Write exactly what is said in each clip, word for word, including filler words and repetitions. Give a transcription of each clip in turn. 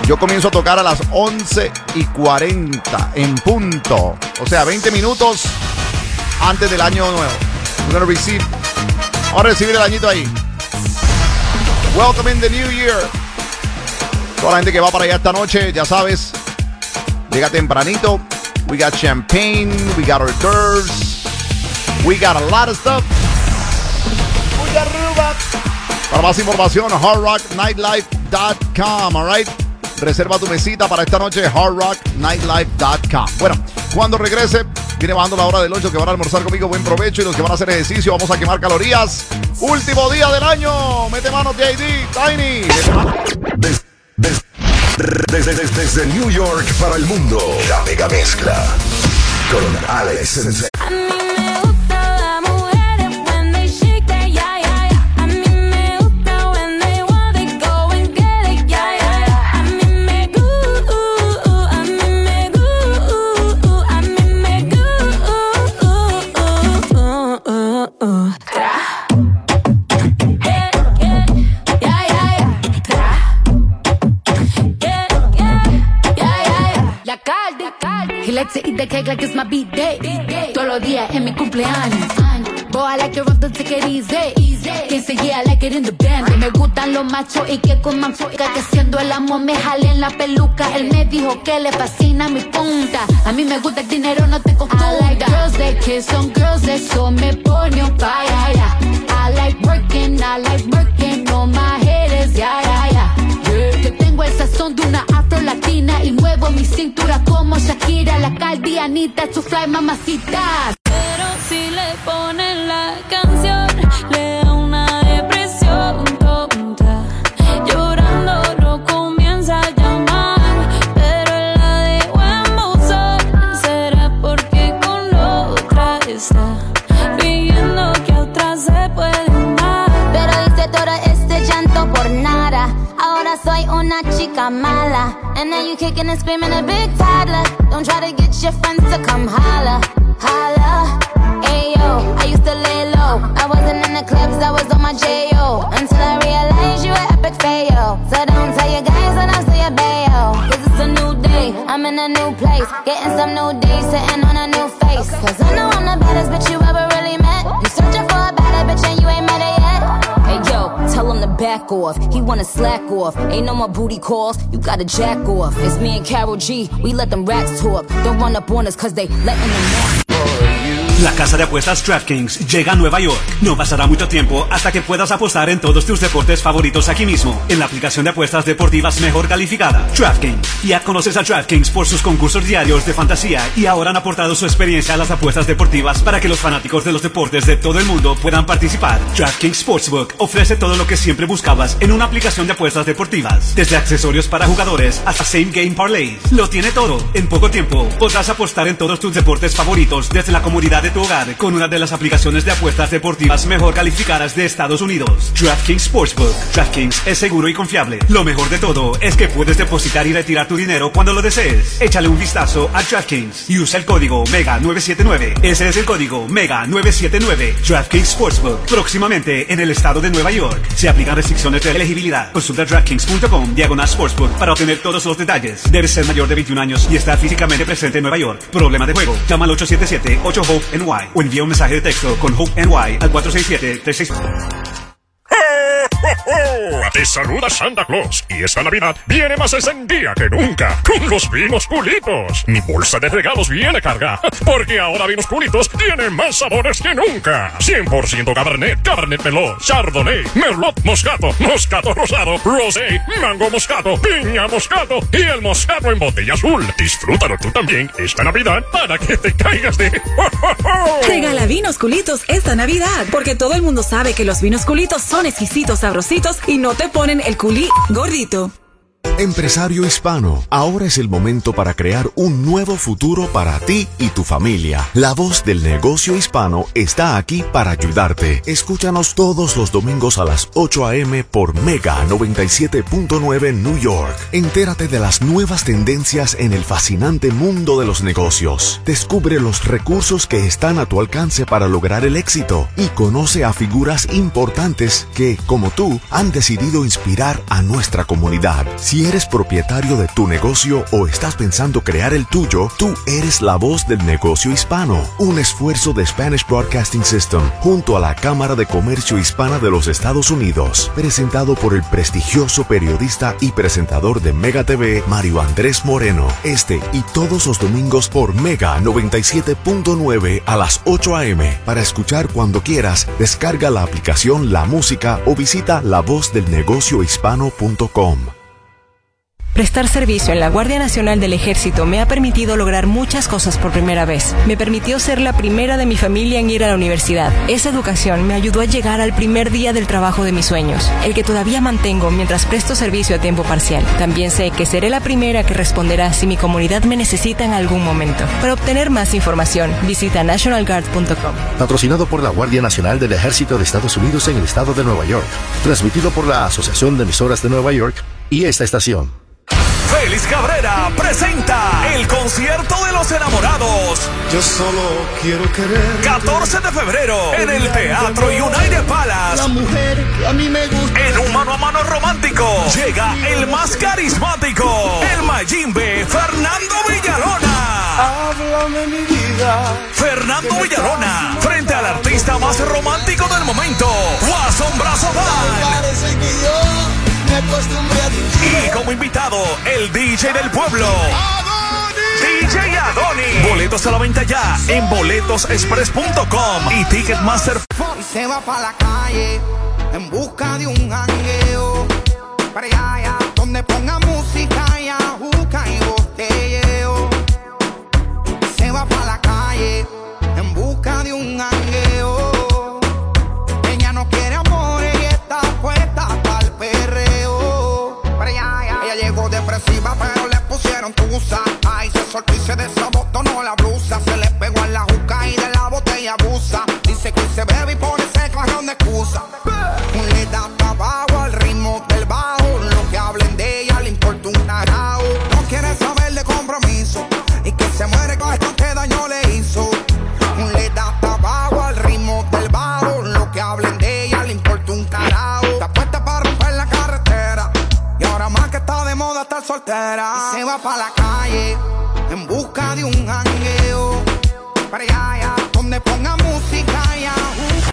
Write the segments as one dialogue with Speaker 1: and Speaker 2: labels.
Speaker 1: Yo comienzo a tocar a las once y cuarenta en punto. O sea, veinte minutos antes del año nuevo. We're gonna receive. Vamos a recibir el añito ahí. Welcome in the new year. Toda la gente que va para allá esta noche, ya sabes, llega tempranito. We got champagne, we got hors d'oeuvres, we got a lot of stuff. We got Ruba. Para más información, hard rock nightlife dot com, alright. Reserva tu mesita para esta noche, hard rock nightlife dot com. Bueno, cuando regrese, viene bajando la hora del ocho que van a almorzar conmigo. Buen provecho. Y los que van a hacer ejercicio, vamos a quemar calorías. Último día del año. Mete manos de I D, Tiny.
Speaker 2: Desde, desde, desde, desde, desde New York para el mundo, la mega mezcla con Alex Sensei.
Speaker 3: He likes to eat the cake like it's my B-day. Todos los días en mi cumpleaños. Boy, I like it rough, don't take it easy. Quien se yeah, I like it in the band. Me gustan los machos y que coman fruta. Que siendo el amo me jale en la peluca. Él me dijo que le fascina mi punta. A mí me gusta el dinero, no te confunda. I like girls that kiss on girls, eso me pone on fire. I like working, I like working on my haters, yeah, yeah, yeah. Yo tengo el sazón de una afro latina y muevo mi cintura como Shakira, la caldianita, su fly mamacita.
Speaker 4: Pero si le ponen la canción, le da una depresión tonta. Llorando no comienza a llamar, pero la dejo en buzón. Será porque con otra está fingiendo que a otra se puede amar.
Speaker 5: Pero hice todo este llanto por nada. Ahora soy una chica mala. And now you kicking and screaming a big toddler. Don't try to get your friends to come holla, holla. Ayo, I used to lay low. I wasn't in the clubs, I was on my J O. Until I realized you were epic fail. So don't tell your guys when I say a bail. Cause it's a new day, I'm in a new place. Getting some new days, sitting on a new face. Cause I know I'm the baddest bitch you ever really met. You searching for a better bitch and you ain't met her yet.
Speaker 6: Hey yo, tell him to back off. He wanna slack off. Ain't no more booty calls. You gotta jack off. It's me and Karol G. We let them racks talk. Don't run up on us cause they letting them back.
Speaker 7: La casa de apuestas DraftKings llega a Nueva York. No pasará mucho tiempo hasta que puedas apostar en todos tus deportes favoritos aquí mismo, en la aplicación de apuestas deportivas mejor calificada, DraftKings. Ya conoces a DraftKings por sus concursos diarios de fantasía y ahora han aportado su experiencia a las apuestas deportivas para que los fanáticos de los deportes de todo el mundo puedan participar. DraftKings Sportsbook ofrece todo lo que siempre buscabas en una aplicación de apuestas deportivas, desde accesorios para jugadores hasta same game parlays. Lo tiene todo. En poco tiempo podrás apostar en todos tus deportes favoritos desde la comodidad de tu hogar con una de las aplicaciones de apuestas deportivas mejor calificadas de Estados Unidos. DraftKings Sportsbook. DraftKings es seguro y confiable. Lo mejor de todo es que puedes depositar y retirar tu dinero cuando lo desees. Échale un vistazo a DraftKings y usa el código MEGA nueve siete nueve. Ese es el código MEGA nueve siete nueve. DraftKings Sportsbook. Próximamente en el estado de Nueva York. Se aplican restricciones de elegibilidad. Consulta DraftKings punto com diagonal Sportsbook para obtener todos los detalles. Debes ser mayor de veintiún años y estar físicamente presente en Nueva York. Problema de juego. Llama al ocho siete siete ocho HOPE N Y o envía un mensaje de texto con HOPE N Y al cuatro seis siete tres seis.
Speaker 8: Te saluda Santa Claus y esta Navidad viene más encendida que nunca con los vinos Culitos. Mi bolsa de regalos viene cargada porque ahora Vinos Culitos tienen más sabores que nunca. cien por ciento Cabernet, Cabernet Merlot, Chardonnay, Merlot Moscato, Moscato Rosado, Rosé, Mango Moscato, Piña Moscato y el Moscato en botella azul. Disfrútalo tú también esta Navidad para que te caigas de...
Speaker 9: Regala Vinos Culitos esta Navidad porque todo el mundo sabe que los Vinos Culitos son exquisitos, sabrositos y no te ponen el culí gordito.
Speaker 2: Empresario hispano, ahora es el momento para crear un nuevo futuro para ti y tu familia. La voz del negocio hispano está aquí para ayudarte. Escúchanos todos los domingos a las ocho a eme por Mega noventa y siete punto nueve New York. Entérate de las nuevas tendencias en el fascinante mundo de los negocios. Descubre los recursos que están a tu alcance para lograr el éxito y conoce a figuras importantes que, como tú, han decidido inspirar a nuestra comunidad. Si Si eres propietario de tu negocio o estás pensando crear el tuyo, tú eres la voz del negocio hispano. Un esfuerzo de Spanish Broadcasting System junto a la Cámara de Comercio Hispana de los Estados Unidos. Presentado por el prestigioso periodista y presentador de Mega T V, Mario Andrés Moreno. Este y todos los domingos por Mega noventa y siete punto nueve a las ocho a eme. Para escuchar cuando quieras, descarga la aplicación La Música o visita la voz del negocio hispano punto com.
Speaker 10: Prestar servicio en la Guardia Nacional del Ejército me ha permitido lograr muchas cosas por primera vez. Me permitió ser la primera de mi familia en ir a la universidad. Esa educación me ayudó a llegar al primer día del trabajo de mis sueños, el que todavía mantengo mientras presto servicio a tiempo parcial. También sé que seré la primera que responderá si mi comunidad me necesita en algún momento. Para obtener más información, visita national guard punto com.
Speaker 11: Patrocinado por la Guardia Nacional del Ejército de Estados Unidos en el estado de Nueva York. Transmitido por la Asociación de Emisoras de Nueva York y esta estación.
Speaker 12: Félix Cabrera presenta el concierto de los enamorados.
Speaker 13: Yo solo quiero querer.
Speaker 12: catorce de febrero en el Teatro United Palace.
Speaker 13: La mujer que a mí me gusta.
Speaker 12: En un mano a mano romántico llega el más carismático, el Mayimbe, Fernando Villalona.
Speaker 13: Háblame mi vida.
Speaker 12: Fernando Villalona frente al artista más romántico del momento, Wasson Brazo Band.
Speaker 13: Parece que yo me acostumbré a ti.
Speaker 12: Y como invitado, el D J del pueblo, D J Adoni. Boletos a la venta ya en boletos express punto com y Ticketmaster.
Speaker 14: Y se va pa' la calle en busca de un jangueo, para allá, allá, donde ponga música y ajuca y botelleo. Y se va pa' la calle en busca de un jangueo. Ella no quiere amores y está puesta para el perreo. Para allá, allá. Ella llegó depresiva pero le pusieron tusa. Ay, se soltó y se desabotonó la blusa. Se le pegó en la juca y de la botella abusa. Dice que se bebe y pone ese cajón de excusa. Le da trabajo al ritmo del bajo. Lo que hablen de ella le importa un carajo. No quiere saber de compromiso y que se muere con esto que daño le hizo. Le da trabajo al ritmo del bajo. Lo que hablen de ella le importa un carajo. Está puesta para romper la carretera y ahora más que está de moda estar soltera. Y se va pa' la calle en busca de un jangueo, para allá, allá, donde ponga música y ajú.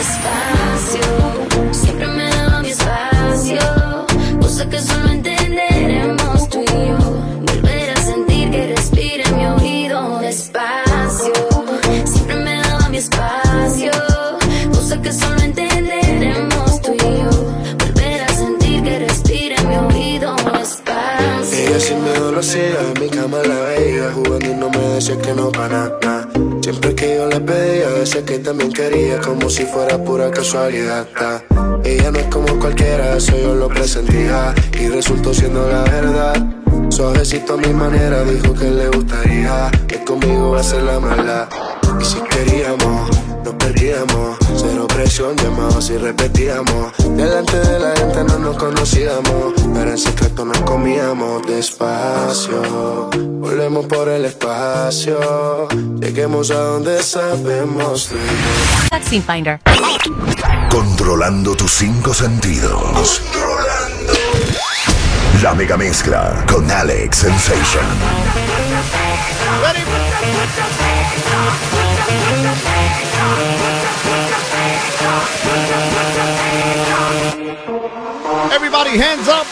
Speaker 4: Despacio, siempre me daba mi espacio, cosa que solo entenderemos tú y yo. Volver a sentir que respira en mi oído. Despacio, siempre me daba mi espacio, cosa que solo entenderemos tú y yo. Volver a sentir que respira en mi oído. Despacio.
Speaker 15: Ella sin miedo lo hacía, en mi cama la veía, jugando y no me decía que no para nada. Siempre que yo le pedía, decía que también quería, como si fuera pura casualidad. Ta. Ella no es como cualquiera, eso yo lo presentía y resultó siendo la verdad. Suavecito a mi manera, dijo que le gustaría que conmigo va a ser la mala. Y si queríamos, nos perdíamos, cero presión, llamados y repetíamos. Delante de la gente no nos conocíamos, pero en secreto nos comíamos despacio. Volvemos por el espacio, lleguemos a donde sabemos.
Speaker 16: Vaccine Finder.
Speaker 17: Controlando tus cinco sentidos. Controlando. La mega mezcla con Alex Sensation.
Speaker 1: Everybody hands up.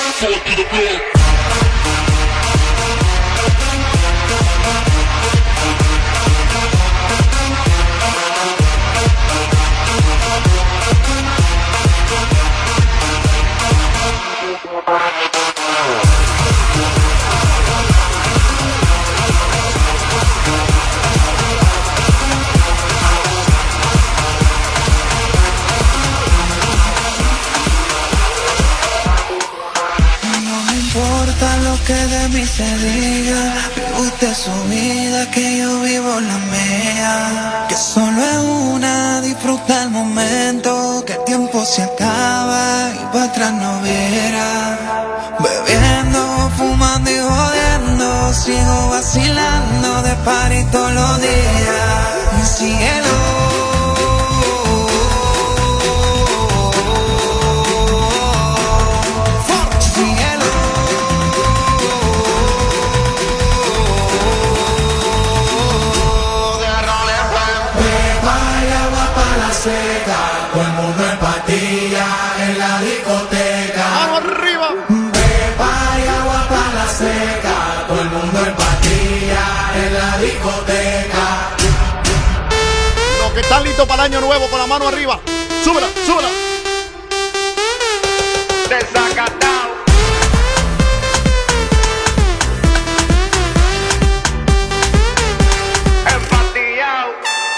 Speaker 14: Lo que de mí se diga, vive usted su vida, que yo vivo la mía. Que solo es una, disfruta el momento, que el tiempo se acaba y para atrás no viera. Bebiendo, fumando y jodiendo, sigo vacilando de party todos los días. Síguelo. Síguelo.
Speaker 1: ¿Están listos para el año nuevo con la mano arriba? Súbela, súbela.
Speaker 14: Desacatado. Empatillado.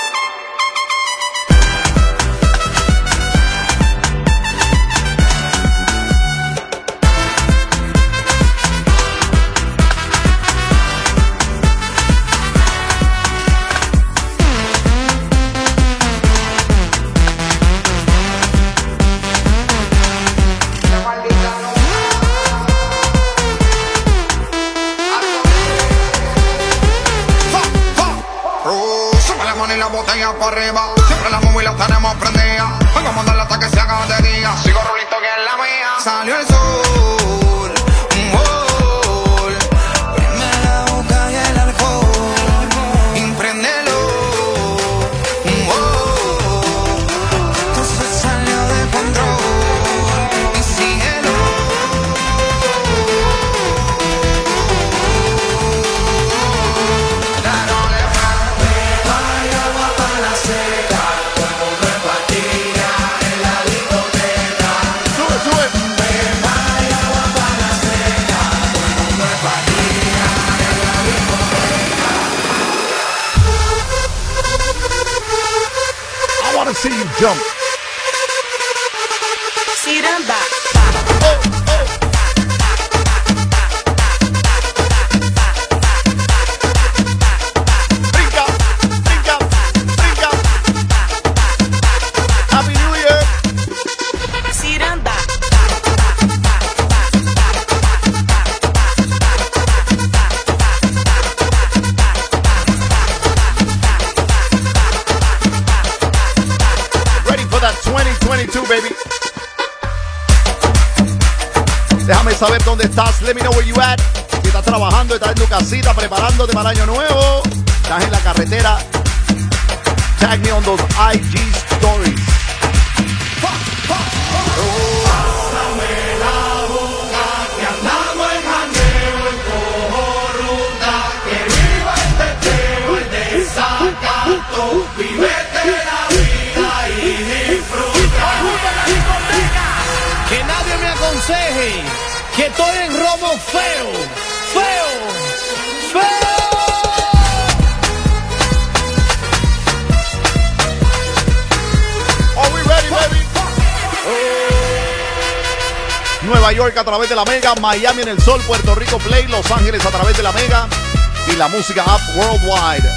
Speaker 18: La botella para arriba, siempre las móviles las tenemos prendidas. Hoy vamos a darle hasta que se haga de día. Sigo rulito que es la mía. Salió el sol, un gol. Prende la boca y el alcohol. Impréndelo, un gol. Todo se salió de control. Y síguelo.
Speaker 1: See you jump.
Speaker 9: See them back.
Speaker 1: Oh, oh. Brinca, brinca, brinca. Happy New Year.
Speaker 9: See them back.
Speaker 1: twenty twenty-two, baby. Déjame saber dónde estás. Let me know where you at. Si estás trabajando, estás en tu casita, preparándote para el año nuevo. Estás en la carretera. Tag me on those I G stories.
Speaker 13: Pásame la boca, que andamos en janeo, en cojo ruta. Que viva este teo, el desacato. Vivete la vida y disfruta.
Speaker 19: Que nadie me aconseje que estoy en robo feo, feo, feo.
Speaker 1: Are we ready, baby? Nueva York a través de la Mega, Miami en el Sol, Puerto Rico Play, Los Ángeles a través de la Mega y la música Up Worldwide.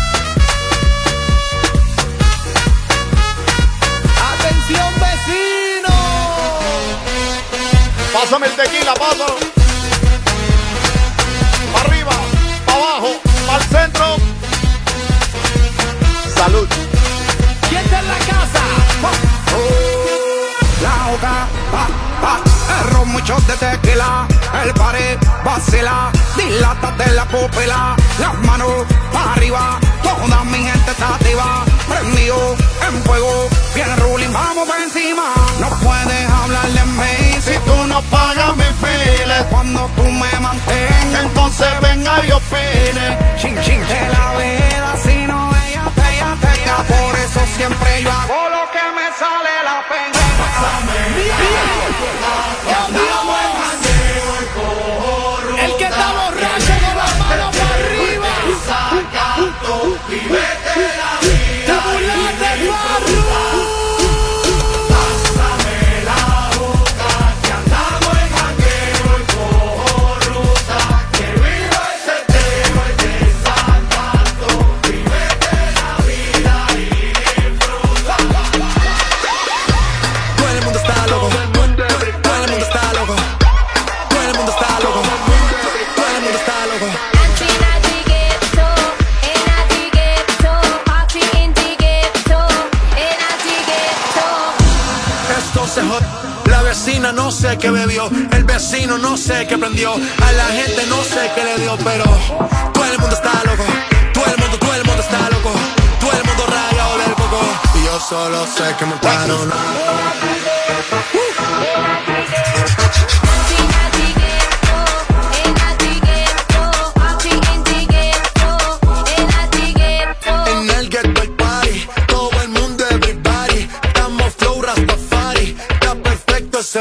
Speaker 19: Atención, vecino.
Speaker 1: Pásame el tequila, pásalo. Para arriba, para abajo, para el centro. Salud.
Speaker 19: ¿Quién está en la casa?
Speaker 18: La boca, pa, pa, el ron, muchos de tequila, el pared, vacila, dilátate la pupila, las manos para arriba, toda mi gente está activa, prendido en fuego, bien ruling, vamos por encima, no puedes hablar de mí si tú no pagas mis files, cuando tú me mantengas, entonces venga y opine, chin chin de la vida, si no ella te, ella te, ella, por eso siempre yo hago lo que me sale la pena.
Speaker 19: El que está borracho con las manos para arriba. Te burlaste, Farru.
Speaker 13: Pásame la boca, que andamos en jangueo, en cojo ruta. Que viva ese teo, el desacato. Vivete la vida y disfruta.
Speaker 18: Todo el mundo está loco. Todo el mundo está loco. Todo el mundo está loco. Todo el mundo está loco. Esto se jod... La vecina no sé qué bebió, el vecino no sé qué prendió, a la gente no sé qué le dio, pero todo el mundo está loco. Todo el mundo, todo el mundo está loco. Todo el mundo rayado del coco. Y yo solo sé que montaron. En el ghetto el party, todo el mundo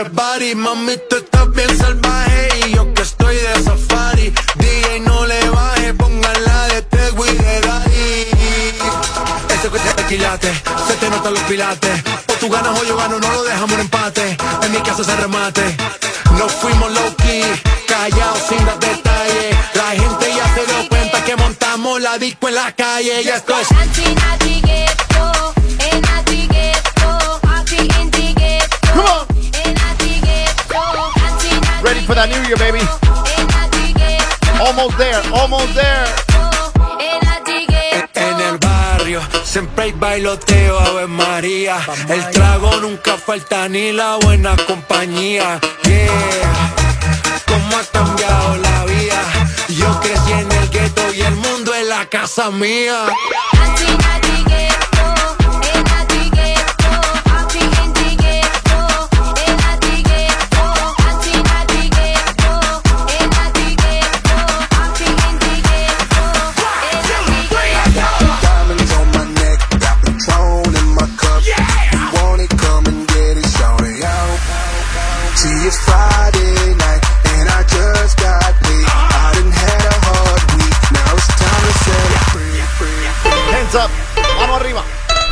Speaker 13: el body. Mami, tú estás bien salvaje y yo que estoy de safari. D J no le baje, póngala de Tego y de Daddy. Este que te tequilaste, se te notan los pilates. O tú ganas o yo gano, no lo dejamos en empate. En mi casa se remate. Nos fuimos low key, callados sin dar detalles. La gente ya se dio cuenta que montamos la disco en la calle. Y esto es
Speaker 1: ready for that New Year, baby. Almost there, almost there.
Speaker 13: En el barrio siempre hay bailoteo, Ave María. El trago nunca falta ni la buena compañía. Yeah, cómo ha cambiado la vida. Yo crecí en el gueto y el mundo es la casa mía.
Speaker 15: It's Friday night and I just got paid. I done had a hard week, now it's time to celebrate.
Speaker 1: Hands up, mano arriba.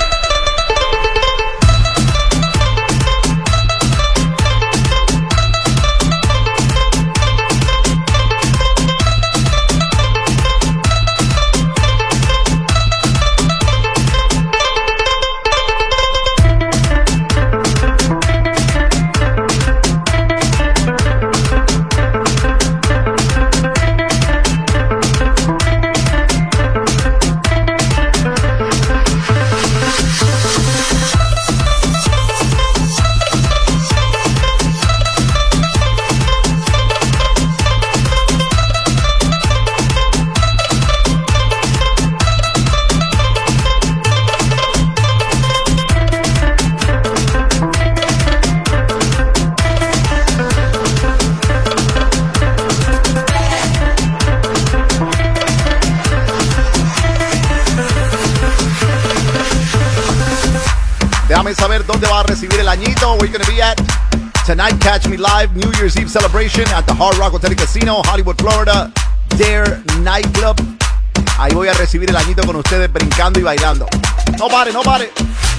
Speaker 1: Déjame saber dónde va a recibir el añito. Where you gonna be at tonight? Catch me live New Year's Eve celebration at the Hard Rock Hotel and Casino, Hollywood, Florida. Dare Nightclub. Ahí voy a recibir el añito con ustedes brincando y bailando. No pare, no pare.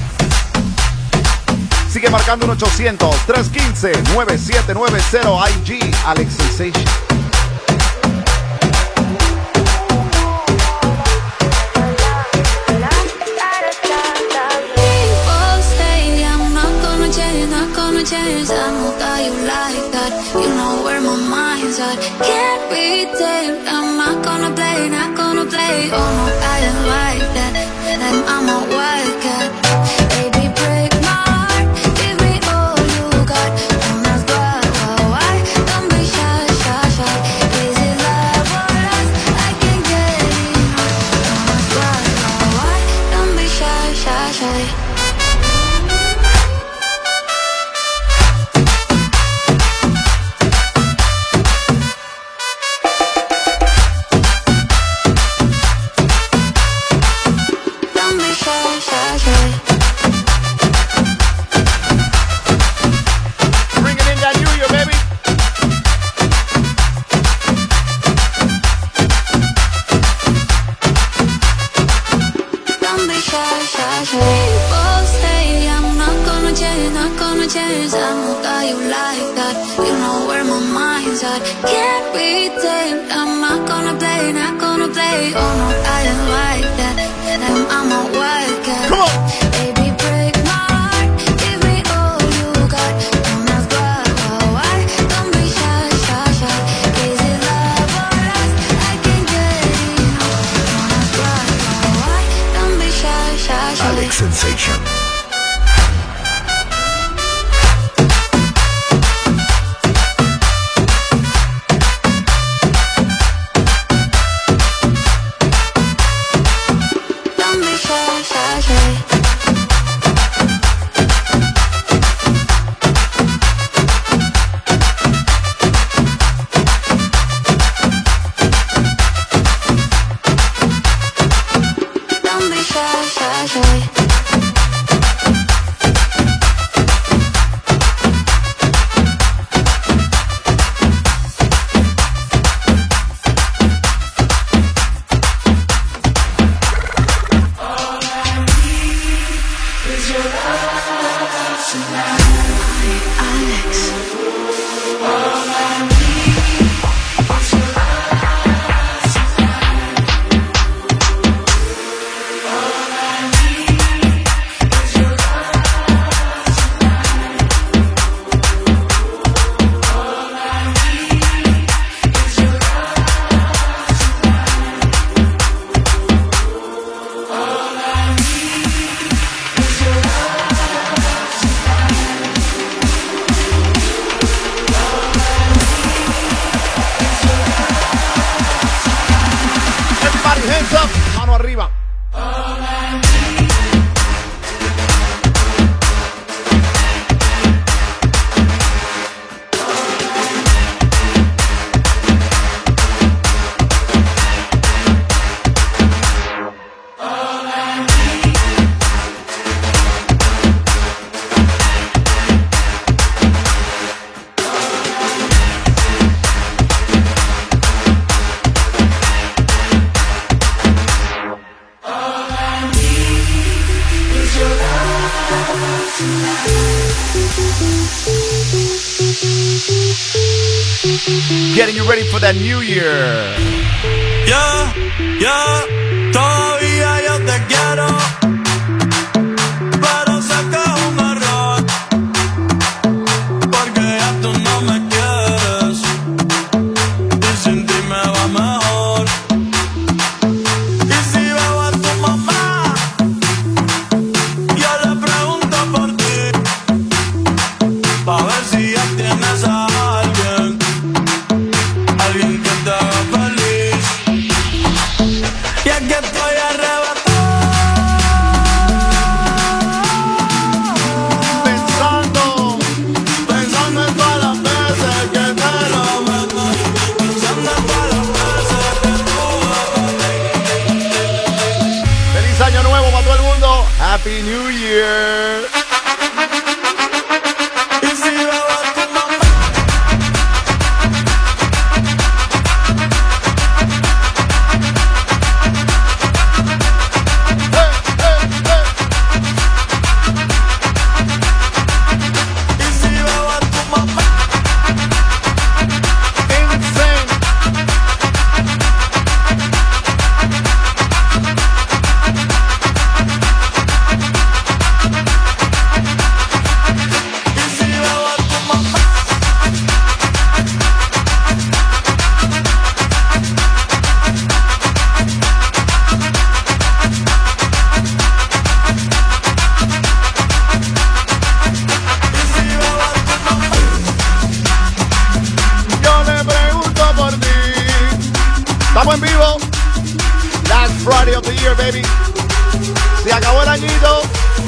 Speaker 1: Sigue marcando un ochocientos, tres uno cinco, nueve siete nueve cero I G Alex Sensation.
Speaker 4: Change, I know that you like that. You know where my mind's at. Can't be tamed. I'm not gonna play, not gonna play. Oh no, I don't like that. And I'm a wildcat. Baby, break my heart. Give me all you got. Don't ask why, why, why. Don't be shy, shy, shy. Is it love or lust? I can't get enough. Don't ask why, why, why. Don't be shy, shy, shy. Can't be tamed. I'm not gonna play, not gonna play. Oh no, I don't like that. I'm, I'm a wildcat.
Speaker 1: Come on.
Speaker 4: Baby, break my heart. Give me all you got. Don't ask why, why, why. Don't be shy, shy, shy. Is it love or lust? I can't get enough. Don't ask why, why, why. Don't be shy, shy, shy.
Speaker 17: Alex Sensation.
Speaker 1: Getting you ready for that new year.
Speaker 13: Yeah, yeah, todavía yo te quiero, pero sé que es un error, porque ya tú no me quieres, y sin ti me va mejor. Y si veo a tu mamá, yo le pregunto por ti, pa' ver si ya tienes a alguien, alguien que te haga feliz. Y es que estoy arrebatado,
Speaker 1: Pensando,
Speaker 13: pensando en todas las veces que te lo meto, pensando en todas las veces que tú.
Speaker 1: feliz año nuevo para todo el mundo. Happy New Year.
Speaker 13: Y si veo a tu mamá, y si veo a tu mamá, y si veo a tu mamá,
Speaker 1: Yo le pregunto por ti. Estamos en vivo. Last Friday of the year, baby. Se acabó el añito.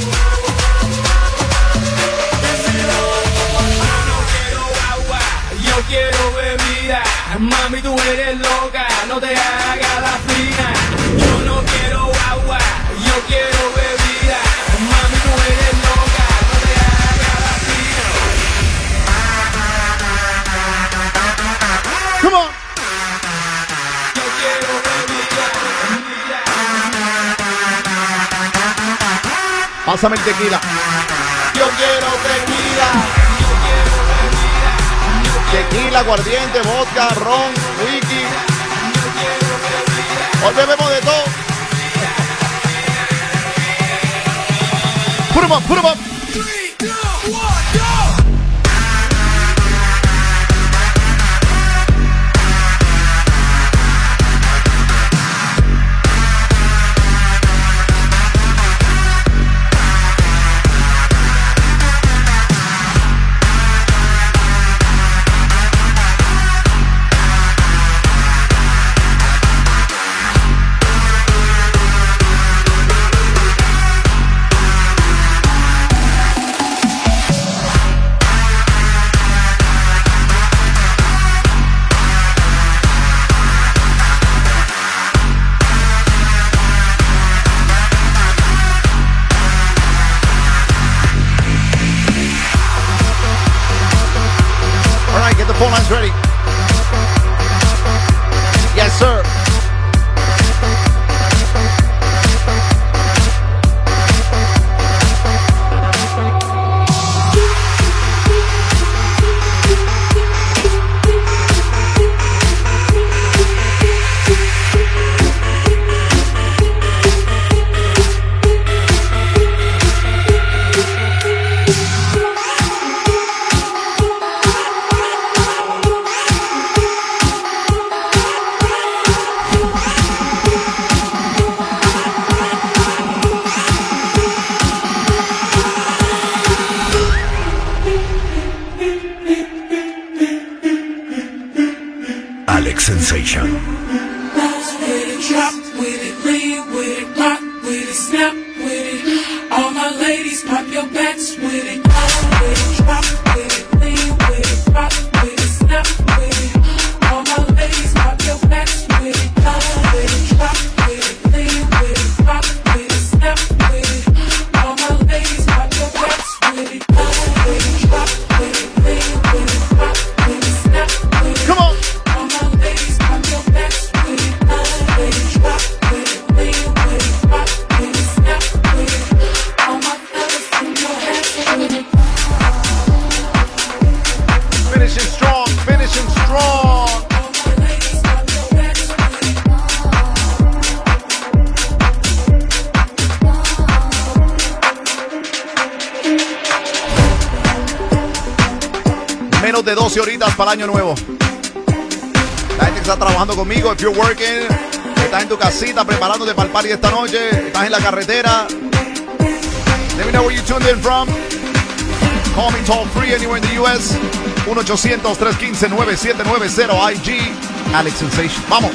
Speaker 13: yo quiero bebida, mami tú eres loca, no te hagas la fina. Yo no quiero agua, yo quiero bebida, mami tú eres loca, no te hagas la fina.
Speaker 1: Come on.
Speaker 13: Yo quiero bebida,
Speaker 1: Pásame el tequila.
Speaker 13: yo quiero tequila,
Speaker 1: Tequila, aguardiente, vodka, ron, whisky. Hoy bebemos de todo. Put 'em up, put 'em up. All right, get the phone lines ready. Yes, sir.
Speaker 17: Alex Sensation.
Speaker 20: Bounce with it, drop with it, lean with it, rock with it, snap with it. All my ladies, pop your backs with it. Bounce with it, drop with it, lean with it, rock with it, snap with it. All my ladies, pop your backs with it. Bounce with it, drop with it, lean with it, rock with it, snap with it. All my ladies, pop your backs with it. Bounce with it, drop with it, lean with it, rock with it, snap with it.
Speaker 1: Come on.
Speaker 20: All my ladies, pop your backs with it. Bounce with it, drop with it, lean with it, rock with it, snap with it. All my fellas, put your hands with it.
Speaker 1: menos de doce horitas para el año nuevo. La gente que está trabajando conmigo, if you're working, estás en tu casita preparándote para el party de esta noche, estás en la carretera. Let me know where you tuned in from. Call me toll free anywhere in the U S. uno ochocientos, tres uno cinco, nueve siete nueve cero I G. Alex Sensation. Vamos.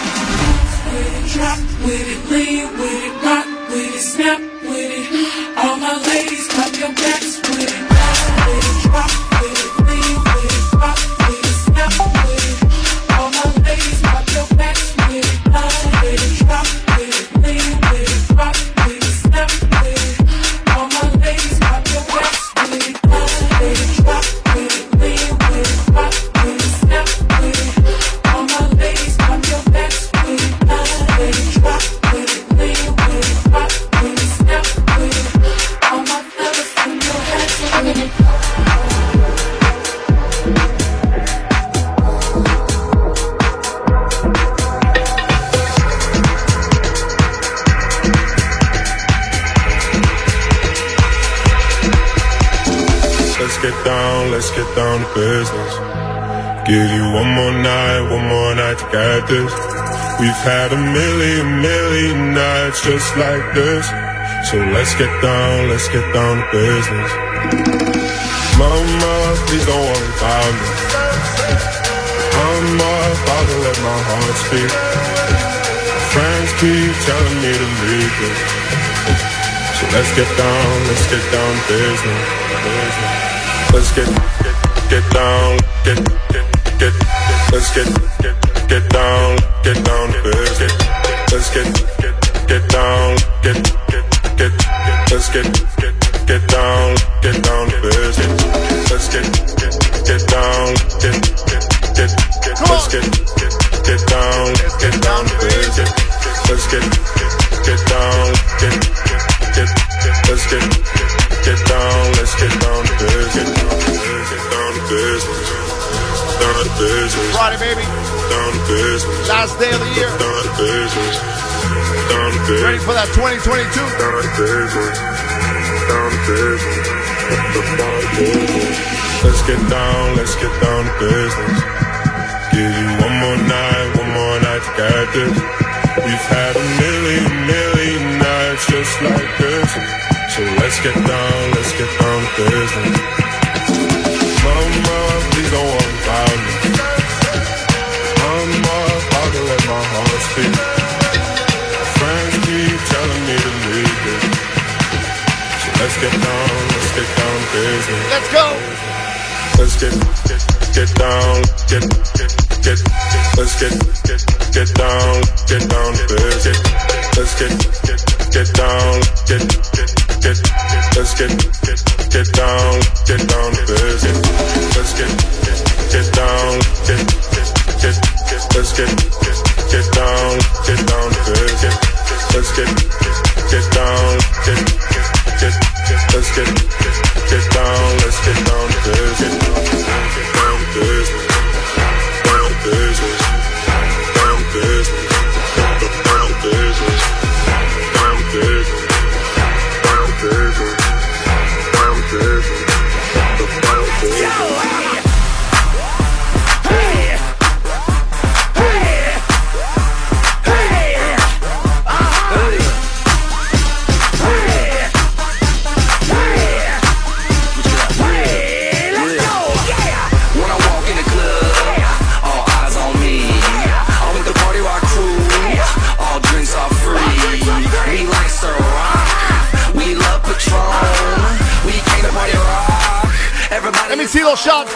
Speaker 20: Drop with it, lean with it, rock with it, snap with it. All my ladies, pop your backs with it. With it, drop with it, lean with it, rock with it, snap with it. All my ladies, pop your backs with it. With it, drop with it, lean with it, rock with it, snap with it. All my ladies, pop your backs with it. With it, drop with it, lean with it, rock with it, snap with it. All my ladies, pop your backs with it. With it, drop with it, lean with it, rock with it, snap with it. All my fellas in your hands with it.
Speaker 21: Let's get down, let's get down to business. Give you one more night, one more night to get this. We've had a million, million nights just like this. So let's get down, let's get down to business. Mama, please don't worry about me. I'm about to let my heart speak. Friends keep telling me to leave this. So let's get down, let's get down to business. Let's get, get, get down, get, get, get, let's get, get, get down, get down to business. Let's get, get, get down, get, get, get, let's get, get, get down, get down to business. Let's get, get, get down, get, get, get, get, let's get, get, get down, get down to business. Let's get, get, get down, get, get, get, let's get, get down, let's get down to business. Get down to business. Down to business.
Speaker 1: Friday, baby.
Speaker 21: Down to business.
Speaker 1: Last day of the year.
Speaker 21: Down to business. Down to business.
Speaker 1: Ready for that twenty twenty-two?
Speaker 21: Down to business. Down to business. Down to business. Let's get down, let's get down to business. Give you one more night, one more night to get this. We've had a million, million nights just like this. So let's get down, let's get down to business. Mama, please don't worry about me. I'm about to let my heart speak. Friends keep telling me to leave it. So let's get down, let's get down to business.
Speaker 1: Let's go.
Speaker 21: Let's get, get, get down, get, get, get, let's get, get, get down, get down to business. Let's get, get, get down, get, get, get, let's get, get, get down, get down to business. Let's get, get, get down, get, get, get, let's get, get, get down, get down to business. Let's get, get, get down, get, get, get, let's get, get, get down, let's get down to business. Get down to business. Down to business. Down to business. Down to business. Down to business. Down to business. Down to business. Down to business.
Speaker 1: Let me see those shots.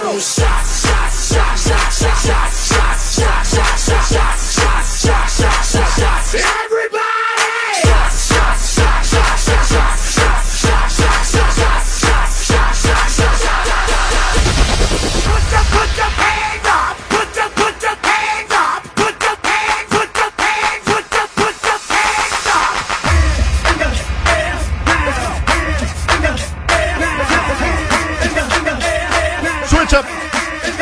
Speaker 1: Switch up.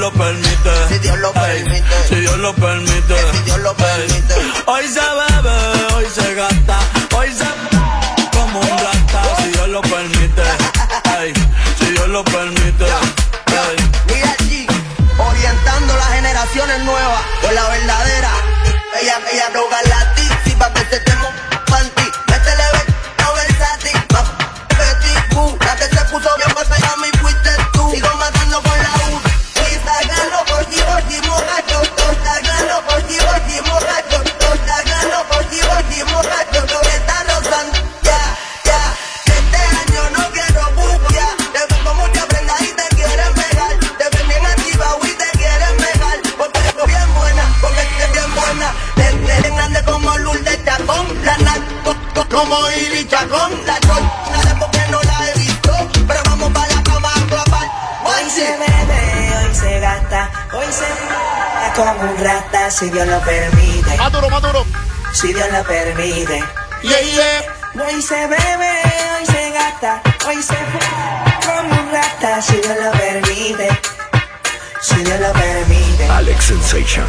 Speaker 3: lo permite.
Speaker 22: Si Dios lo permite.
Speaker 3: Ey, si Dios lo permite.
Speaker 22: Si Dios lo permite.
Speaker 3: Ey, hoy se bebe, hoy se gasta, hoy se como un rata. Si Dios lo permite. Ey, si Dios lo permite. Ey.
Speaker 22: Mira allí, orientando las generaciones nuevas con la verdadera. Ella, ella droga la tizi pa' que se te panty. Métele no versátil, ma Betty Boo. La que se puso bien pasa a mí fuiste tú. Sigo matando con la U. Y sacando por ti, por ti, mojacho. Sacando por ti, por ti, mojacho. Sacando por ti, por ti, mojacho. Lo que está rozando, ya, ya. Este año no quiero buquear. Te pongo mucha prenda y te quieren pegar. Te ven bien activado y te quieren pegar. Porque estoy bien buena, porque estoy bien buena. Te, te grande como Lourdes Chacón. La naco, como Iri Chacón. La chon, nada porque no la he visto. Pero vamos para la cama a clapar.
Speaker 23: Hoy se bebe, hoy se gasta, hoy se gasta como un rata, si Dios lo permite.
Speaker 1: Más duro, más duro.
Speaker 23: Si Dios lo permite.
Speaker 22: Yeah, yeah.
Speaker 23: Hoy se bebe, hoy se gasta, hoy se fuma como un rata, si Dios lo permite. Si Dios lo permite.
Speaker 17: Alex Sensation.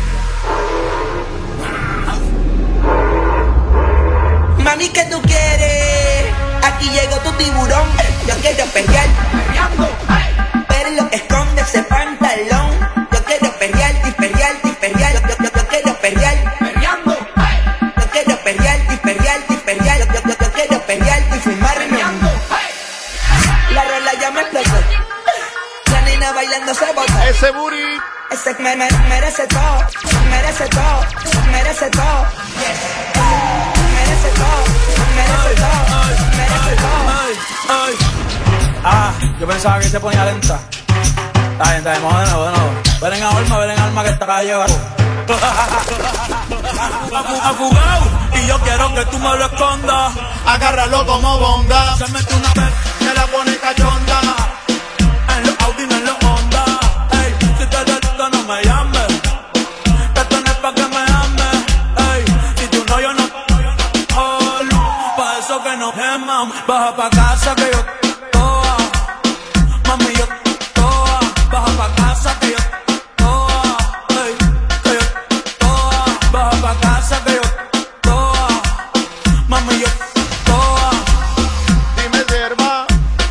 Speaker 23: Mami, ¿qué tú quieres? Aquí llegó tu tiburón. Yo quiero pelear, pero lo que esconde ese pantalón. Yo quiero pelear, y pelear, y pelear. Yo, yo, yo, yo quiero pelear, yo quiero pelear, y pelear, y pelear. Yo, yo, yo, yo quiero pelear y fumarme. La rola ya me explotó. La nena bailando se botó.
Speaker 1: Ese booty.
Speaker 23: Ese me, me, merece todo, merece todo, merece todo. Merece todo, merece todo, merece todo.
Speaker 3: Ay, ay. Ah, yo pensaba que se ponía lenta. Está bien, está bien, vamos de nuevo, de nuevo. Ven en alma, ven en alma que esta calle va. Afugado, y yo quiero que tú me lo escondas.
Speaker 1: Agárralo como bonda.
Speaker 3: Se mete una vez,
Speaker 1: se la pone cachonda.
Speaker 3: En los Audi, en los Honda. Ey, si te detesta no me llames. Te tenés pa' que me ames. Ey, si tú no, yo no. Oh, pa' eso que no geman. Baja pa' casa que yo toa. Mami, yo toa. Baja pa' casa que yo toa. Ey, que yo toa. Baja pa' casa que yo toa. Mami, yo toa.
Speaker 1: Dime, Derma.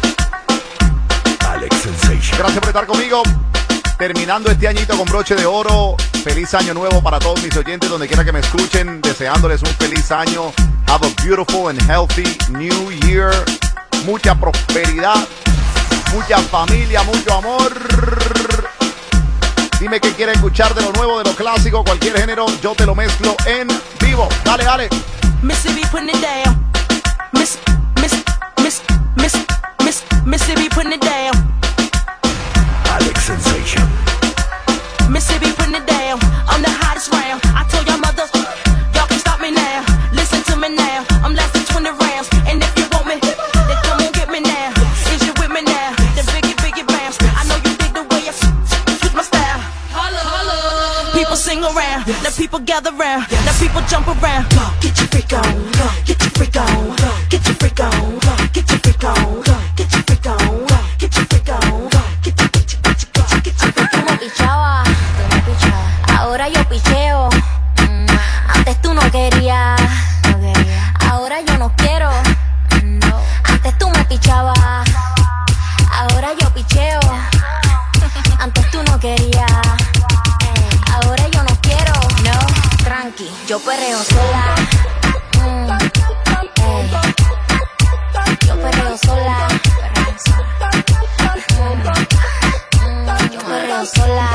Speaker 17: Alex Sensation.
Speaker 1: Gracias por estar conmigo. Terminando este añito con broche de oro. Feliz año nuevo para todos mis oyentes, donde quiera que me escuchen. Deseándoles un feliz año. Have a beautiful and healthy new year. Mucha prosperidad. Mucha familia, mucho amor. Dime qué quieres escuchar de lo nuevo, de lo clásico, cualquier género. Yo te lo mezclo en vivo. Dale, dale.
Speaker 23: Mississippi putting it down. Miss, miss, miss, miss, miss, Mississippi putting it down.
Speaker 17: Alex Sensation.
Speaker 23: Mississippi putting it down. I'm the hottest round. I told y'all mothers, y'all can stop me now. Listen to me now. I'm lasting twenty rounds. And if you want me, then come on get me now. Is you with me now? The biggie, biggie bounce. I know you dig the way I switch my style. Holla, holla. People sing around. Now people gather round. Now people jump around. Get your freak on. Get your freak on. Get your freak on. Get your freak on. Get your freak on. Get your freak on. Get your, get your, get your, get your, get your freak on.
Speaker 5: Pichaba, tú me pichabas. Ahora yo picheo. Mm. Antes tú no querías. No quería. Ahora yo no quiero. No. Antes tú me pichabas. Ahora yo picheo. Antes tú no querías. Ahora yo no quiero. No, tranqui, yo perreo sola. Mm. Ey. Yo perreo sola. Perreo sola. Mm. Mm. Yo perreo sola.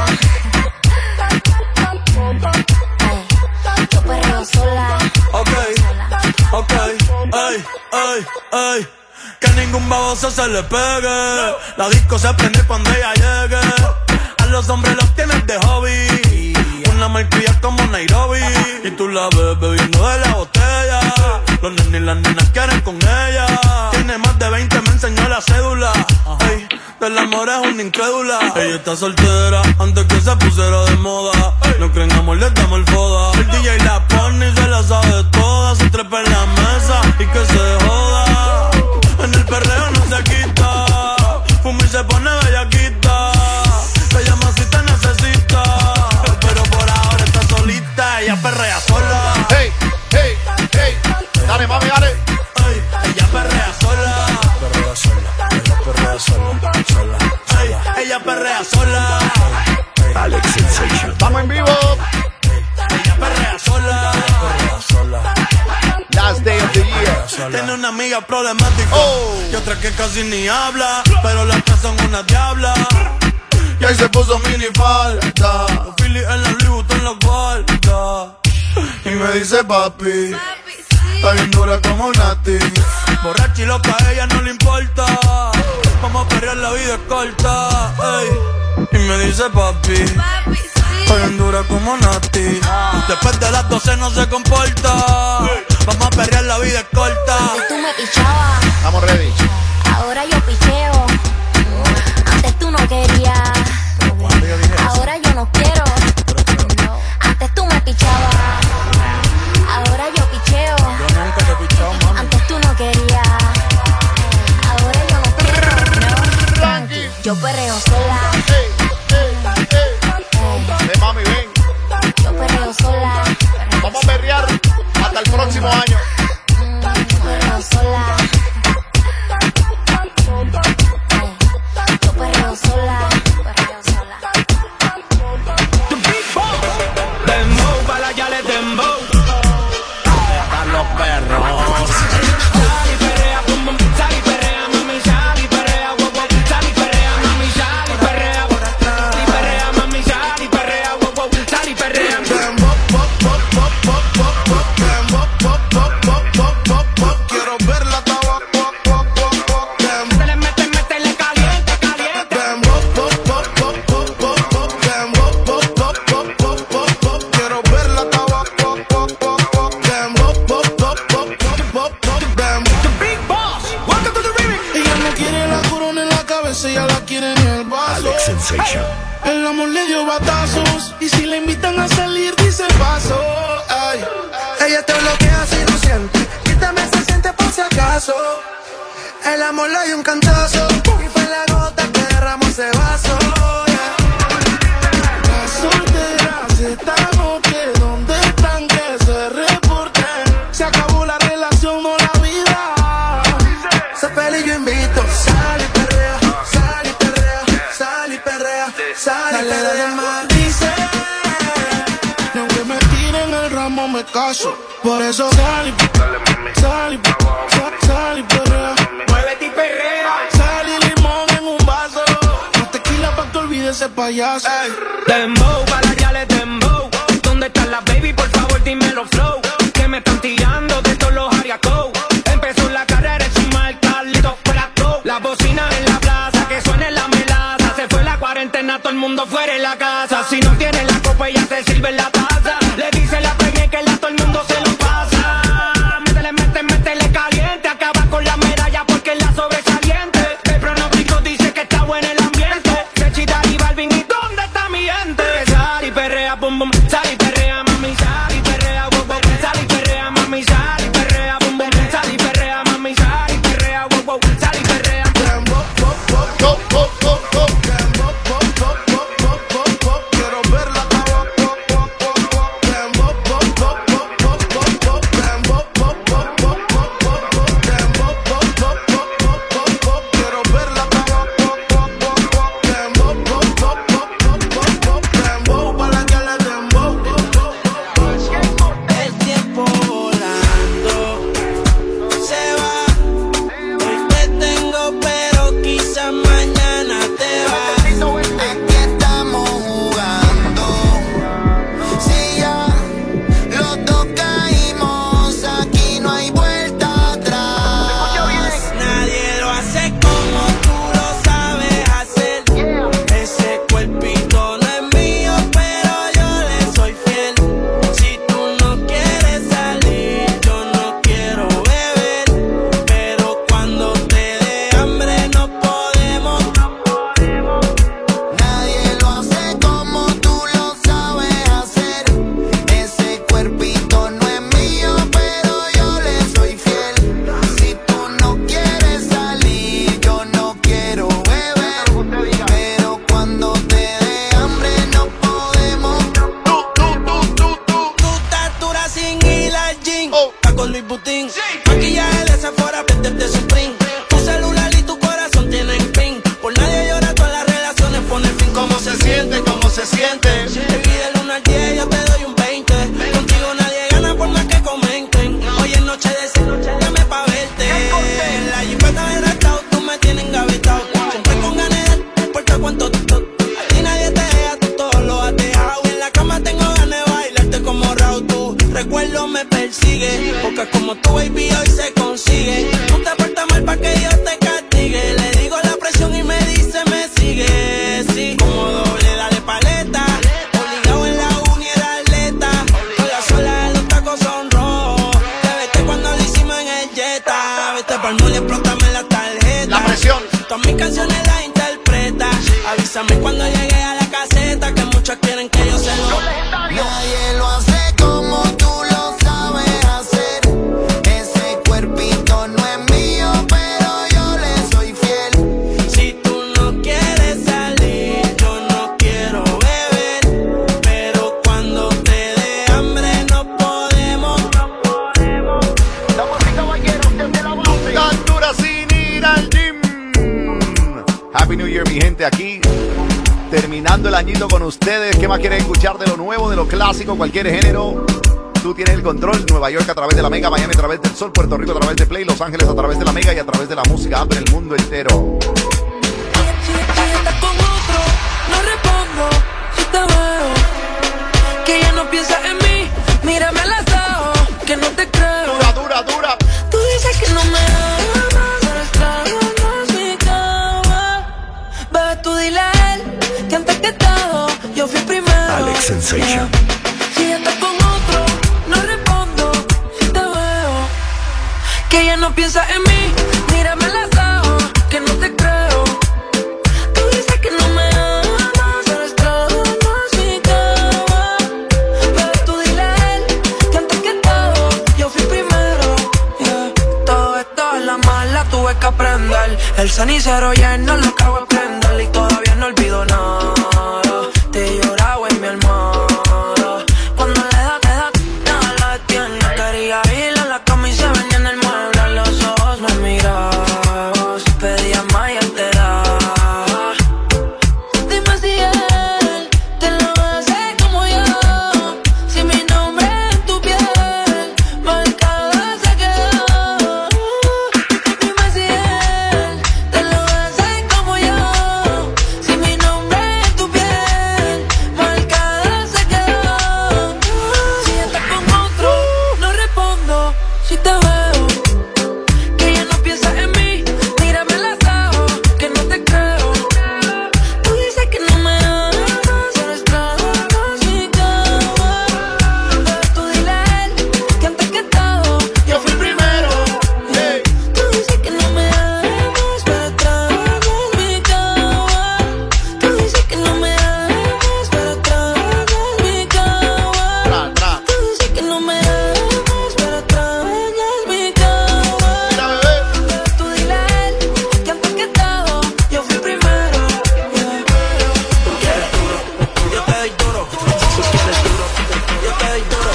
Speaker 5: Ey. Yo perreo sola.
Speaker 3: Ok, ok, ey, ey, ey. Que ningún baboso se le pegue. La disco se prende cuando ella llegue. A los hombres los tienes de hobby. Una marquilla como Nairobi. Y tú la ves bebiendo de la botella. Los nenes y las nenas quieren con ella. Tiene más de veinte, me enseñó la cédula. Ey, del amor es una incrédula. Ella está soltera antes que se pusiera de moda. No creen amor, le damos el foda. El D J la pone y se la sabe toda. Se trepa en la mesa y que se joda. En el perreo no se quita. Fuma y se pone bellaquita. Se llama si te necesita. Tiene una amiga problemática
Speaker 1: Oh.
Speaker 3: y otra que casi ni habla, pero las tres son una diabla.
Speaker 1: Y ahí se puso minifalda.
Speaker 3: Los Phillies en la Louis Vuitton los guarda.
Speaker 1: Y me dice papi, está bien dura como Nati.
Speaker 3: Borracha y loca, a ella no le importa. Vamos a perrear, la vida es corta. Ey. Y me dice papi, está bien dura como Nati. Después de las doce no se comporta. Vamos a perrear, la vida es corta.
Speaker 5: Antes tú me pichabas,
Speaker 1: Estamos ready.
Speaker 5: ahora yo picheo. Antes tú no querías, ahora yo no quiero. Antes tú me pichabas, ahora yo picheo.
Speaker 3: Yo nunca te he pichado, mami.
Speaker 5: Antes tú no querías, ahora yo no quiero. Tranqui, yo perreo sola.
Speaker 1: De mami, ven.
Speaker 5: Yo perreo sola.
Speaker 1: Vamos a perrear hasta el próximo año.
Speaker 5: Perreo sola. Yo perreo sola. Perreo sola.
Speaker 3: Dembow, para la yale dembow. Están los perros.
Speaker 13: Sal y perrea, bum bum, sal y perrea, mami, sal y perrea, wow, wow, sal y perrea, mami, sal y perrea, sal y perrea, mami, sal y perrea, wow, wow, sal y perrea.
Speaker 18: Quiero verla
Speaker 13: Métele, métele, métele caliente, caliente.
Speaker 18: Quiero verla
Speaker 13: Big Boss, welcome to the remix.
Speaker 18: Ella no quiere la corona en la cabeza, ella la quiere en el vaso.
Speaker 17: Alex Sensation.
Speaker 18: El amor le dio batazos y si le invitan a salir dice paso. Ay. Ella te bloquea si no siente, quítame se siente por si acaso. El amor le dio un cantazo y fue la gota que derramó ese vaso. Yeah. Las solteras esta noche, ¿dónde están que se reporten? Se acabó la relación, no la vida. Se pelea y yo invito. Sal y perrea, sal y perrea, sal y perrea, sal y perrea. Dice, y aunque me tiren el ramo me caso. Por eso sal y sal y sal, sal y perrea.
Speaker 13: Muévete y perrea.
Speaker 18: Sal y limón en un vaso. Más tequila pa' que olvide ese payaso. Ey.
Speaker 13: Dembow, para la yale dembow. ¿Dónde están las baby? Por favor, dímelo flow. Que me están tirando de todos los ariacos. Empezó la carrera encima del Carlito Prato. La bocina en la plaza, que suene la melaza. Se fue la cuarentena, todo el mundo fuera en la casa. Si no tiene la copa, ella te sirve en la taza. Le dice la pegué que la todo el mundo se lo pasa. Métele, métele, métele caliente. Acaba con la medalla porque es la sobresaliente. El pronóstico dice que está bueno el ambiente. Sechita y Balvin, ¿y dónde está mi gente? Sal y perrea, bum bum. Sal y perrea, mami, sal y perrea, wow, wow. Sal y perrea, mami, sal y perrea, bum bum. Sal y perrea, mami, sal y perrea, wow, wow. Sal y perrea.
Speaker 1: Go, go, go, go.
Speaker 18: Quiero verla Quiero verla dembow, pa' la que le dembow.
Speaker 3: recuerdo me persigue. Porque como tu baby hoy se consigue. No te portas mal pa' que yo te castigue. Le digo la presión y me dice me sigue. Sí, como doble, dale paleta. Obligado en la uni era atleta. Con la sola de los tacos son rojos. Te vete cuando lo hicimos en el Jetta. Vete pa'l mall y explótame la tarjeta.
Speaker 1: La presión.
Speaker 3: Todas mis canciones las interpreta. Avísame cuando llegue a la caseta. Que muchos quieren que yo se lo...
Speaker 14: Nadie lo hace como tú lo sabes hacer. Ese cuerpito no es mío, pero yo le soy fiel.
Speaker 3: Si tú no quieres salir, yo no quiero beber. Pero cuando te dé hambre no podemos, no podemos.
Speaker 1: Damas y caballeros, desde la base. Tan dura sin ir al gym. Happy New Year, mi gente, aquí terminando el añito con ustedes. ¿Qué más quieren escuchar de lo nuevo, de lo clásico, cualquier género? Tú tienes el control. Nueva York a través de la Mega, Miami a través del Sol, Puerto Rico a través de Play, Los Ángeles a través de la Mega y a través de la música abre el mundo entero.
Speaker 20: Si estás con otro, no respondo. Si te veo, que ya no piensas en mí. Mírame a los ojos, que no te creo.
Speaker 1: Dura, dura, dura.
Speaker 20: Tú dices que no me amas, pero extrañas mi cama. Bebé, tú dile a él que antes que todo yo fui primero.
Speaker 17: Alex Sensation.
Speaker 20: Si estás con otro, no respondo. Si te veo, que ya no piensas en mí. Mírame a los ojos, que no te creo. Tú dices que no me amas, pero extrañas mi cama. Bebé, tú dile a él que antes que todo yo fui primero. Yeah. Todo esto es la mala, tuve que aprender. El cenicero ya no lo acabo de prender y todavía no olvido nada. Te he llorado en mi almohada. Cuando le da, te da, nada la detiene. Quería ir a la cama y se venía en el mueble. A los ojos me mirabas, pedía más y él te daba. Dime si él te lo hace como yo. Si mi nombre en tu piel marcada se quedó. Dime si él te lo hace como yo. Si mi nombre en tu piel marcada se quedó. Si estás con otro, no respondo. Si te veo, que ya no piensas en mí. Mírame a los ojos, que no te creo. Tú dices que no me amas, pero extrañas mi cama. Bebé, tú dile a él que antes que todo yo fui primero.
Speaker 1: Hey.
Speaker 20: Tú dices que no me amas, pero extrañas mi cama. Tú dices que no me amas, pero extrañas mi cama.
Speaker 1: Tra, tra.
Speaker 20: Tú dices que no me amas, pero extrañas mi cama.
Speaker 1: Mira, bebé.
Speaker 20: Tú dile a él que antes que todo yo fui primero. Yeah.
Speaker 3: Tú quieres duro, yo te doy duro. Tú quieres duro, yo te doy duro.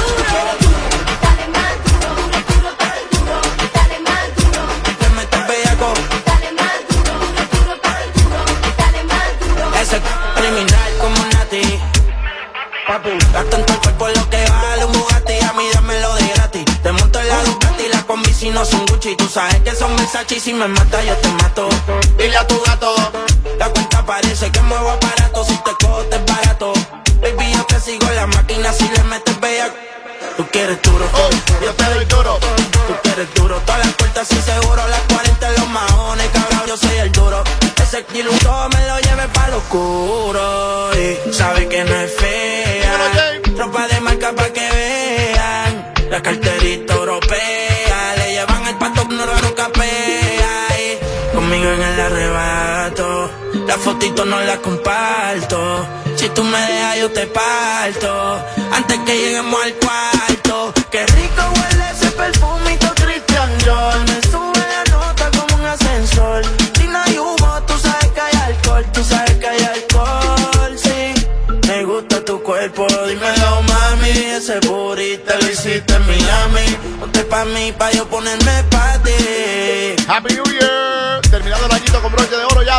Speaker 5: Dale más duro, duro, dale duro, dale más duro,
Speaker 3: Te metes bellaco,
Speaker 5: dale más duro, duro, dale duro, dale más duro.
Speaker 3: ese criminal como Nati. Papu, gasto en tu cuerpo lo que vale un Bugatti. A mí dámelo de gratis. Te monto en la Ducati, las combi si no son Gucci. Tú sabes que son Versace y si me mata yo te mato.
Speaker 1: Dile a tu gato.
Speaker 3: La cuenta parece que muevo aparato. Si te cojo te es barato. Baby, yo te sigo en la máquina si le metes bellaco. Tú quieres duro,
Speaker 1: Oh, yo te doy duro.
Speaker 3: tú quieres duro. Todas las puertas sin seguro, las cuarenta en los maones, cabrón, yo soy el duro. Ese kilo todo me lo lleve pa' lo oscuro. Y sabe que no es fea. Ropa de marca pa' que vean. La carterita europea. Le llevan el pato, no lo capea. Y conmigo en el arrebato. La fotito no la comparto. Si tú me dejas yo te parto. Antes que lleguemos al cuarto. Qué rico huele ese perfumito Christian Dior. Me sube la nota como un ascensor. Si no hay humo, tú sabes que hay alcohol. Tú sabes que hay alcohol, sí. Me gusta tu cuerpo, dímelo mami. Ese burrito lo hiciste en Miami. Ponte pa' mí, pa' yo ponerme pa' ti.
Speaker 1: Happy New Year. Terminando el añito con broche de oro ya.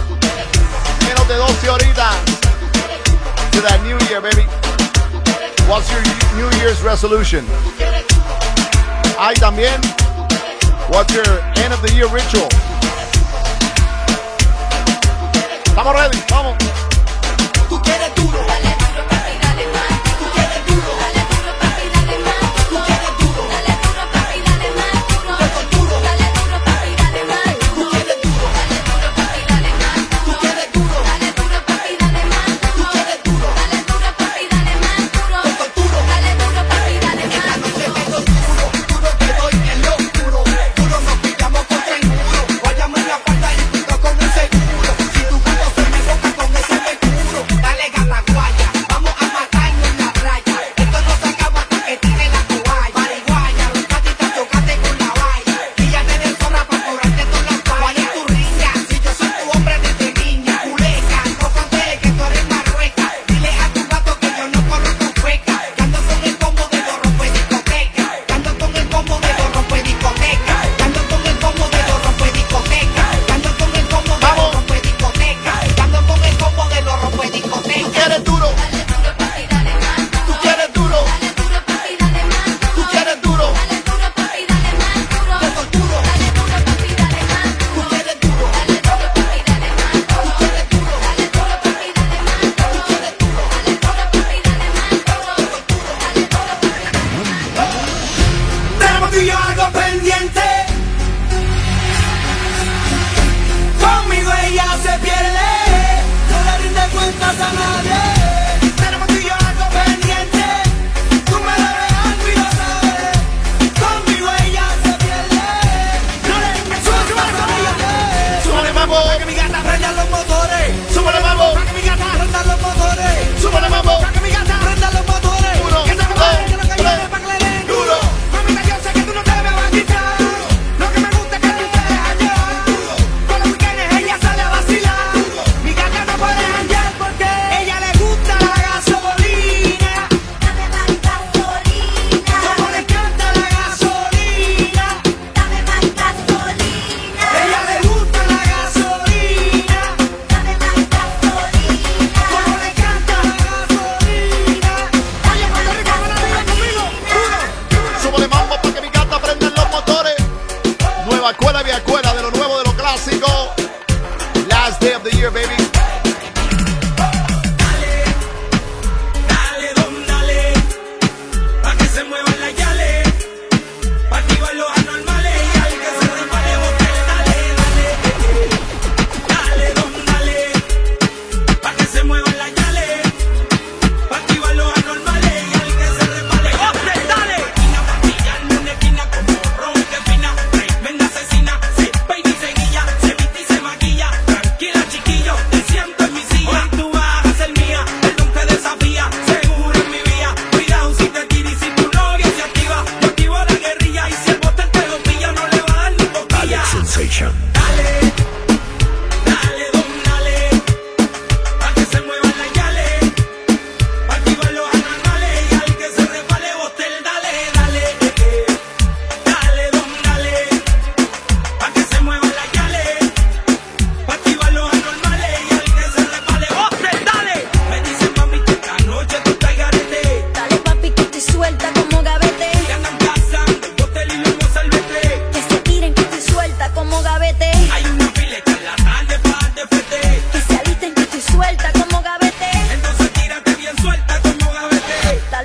Speaker 1: Menos de doce horitas. To that New Year, baby. What's your New Year's resolution? Hay también. What's your end of the year ritual? Estamos ready, vamos.
Speaker 14: Tú quieres duro, dale duro, papi, dale más. Tú quieres duro, dale duro, papi, dale más.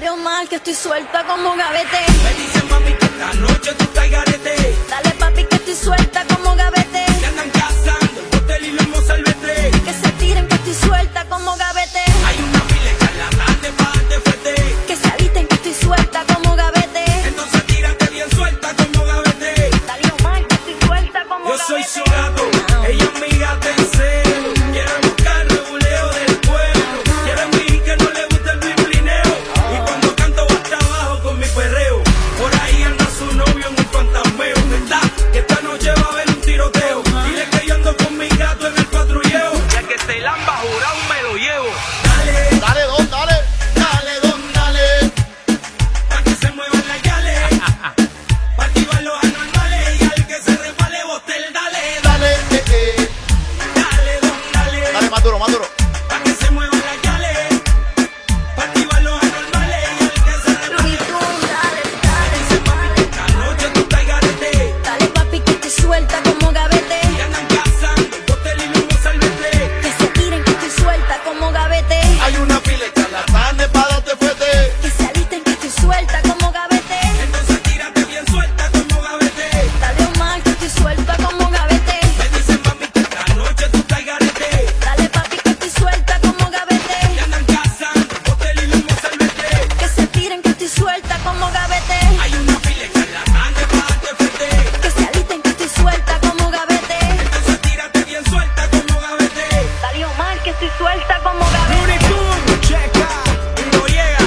Speaker 4: veo mal que estoy suelta como gavete.
Speaker 3: Me dicen mami que esta noche tú estás garete.
Speaker 4: Dale papi que estoy suelta como gavete.
Speaker 3: Se andan cazando, el hotel y los mozalbete.
Speaker 4: Que se tiren que estoy suelta como gavete.
Speaker 3: Hay una fila de charlatanes pa' darte fuerte.
Speaker 4: Que se alisten que estoy suelta como gavete.
Speaker 3: Entonces tírate bien suelta como gavete.
Speaker 4: Dale Omar que estoy suelta como
Speaker 3: Yo
Speaker 4: gavete.
Speaker 3: soy su gato, ella es mi gata en serio. Quiere buscar reguleo del pueblo. Quiere mí que no le gusta el blineo. Y cuando canto va hasta abajo con mi perreo. Por ahí anda su novio en un fantasmeo. ¿Verdad? Que esta noche va a haber un tiroteo. Dile que yo ando con mi gato en el patrulleo. Ya que te lamba jurado me lo llevo. Dale,
Speaker 1: Dale, don, dale.
Speaker 3: dale, don, dale. Pa' que se muevan las yales. Pa' activar los anormales. Y al que se resbale, bote el dale.
Speaker 1: Dale, eh, eh.
Speaker 3: Dale, don, dale.
Speaker 1: Dale, más duro, más duro.
Speaker 3: Pa' que se muevan las yales. Pa' activar los anormales. Y al que se resbale.
Speaker 4: Looney Tunes, dale, dale,
Speaker 3: Dice mami que esta noche tú estás garete.
Speaker 4: dale papi que estoy suelta como gavete.
Speaker 3: Y andan cazando, el hotel y los mozalbete.
Speaker 4: Que se tiren que estoy suelta como gavete.
Speaker 1: Hay una fila de charlatanes pa' darte fuerte.
Speaker 4: Que se alisten que estoy suelta como gavete.
Speaker 3: Entonces tírate bien suelta como gavete.
Speaker 4: Dale Omar que estoy suelta como gavete.
Speaker 3: Me dicen mami que esta noche tú estás garete.
Speaker 4: Dale papi que estoy suelta como gavete.
Speaker 3: Y andan cazando, el hotel y los mozalbete.
Speaker 4: Que se tiren que estoy suelta como gavete.
Speaker 3: Hay una fila de charlatanes pa' darte fuerte.
Speaker 4: Que se alisten que estoy suelta como gavete.
Speaker 3: Entonces tírate bien suelta como gavete.
Speaker 4: Dale Omar que estoy suelta como gavete.
Speaker 3: Looney Tunes, checa, y no llega.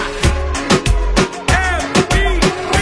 Speaker 3: M V P.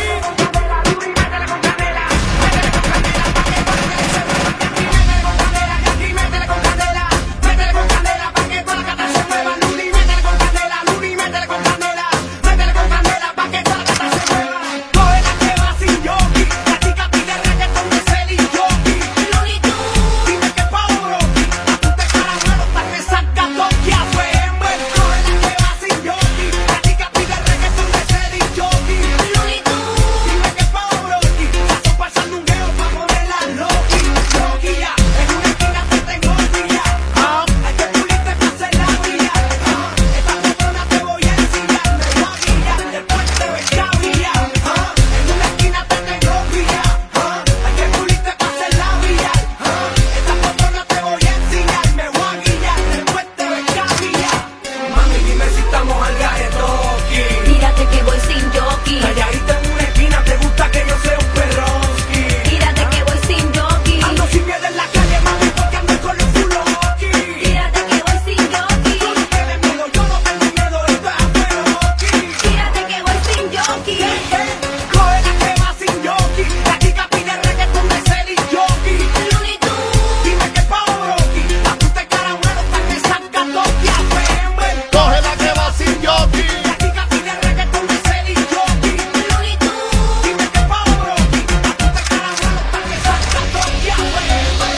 Speaker 3: Mami, dime si estamos al garetoki.
Speaker 4: Tírate que voy sin jockey.
Speaker 3: Calladita en una esquina, te gusta que yo sea un perroski.
Speaker 4: Tírate que voy sin jockey.
Speaker 3: Ando sin miedo en la calle, mami, porque ando con los fuloki.
Speaker 4: Tírate que voy sin jockey.
Speaker 3: Tú no tienes miedo, yo no tengo miedo, esto es afueroki.
Speaker 4: Tírate que voy sin jockey.
Speaker 3: Coge la que va sin jockey. La chica pide reggaetón de ser y jockey.
Speaker 4: Looney Tunes.
Speaker 3: Dime que Pavarotti, a tu te caramelo hasta que saca toque a Fember.
Speaker 1: Coge la que va sin jockey.
Speaker 3: La chica pide reggaetón de ser y jockey.
Speaker 4: Looney Tunes.
Speaker 3: Dime que Pavarotti, a tu te caramelo hasta que saca toque a Fember.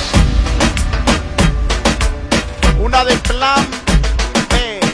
Speaker 1: Una de plan B.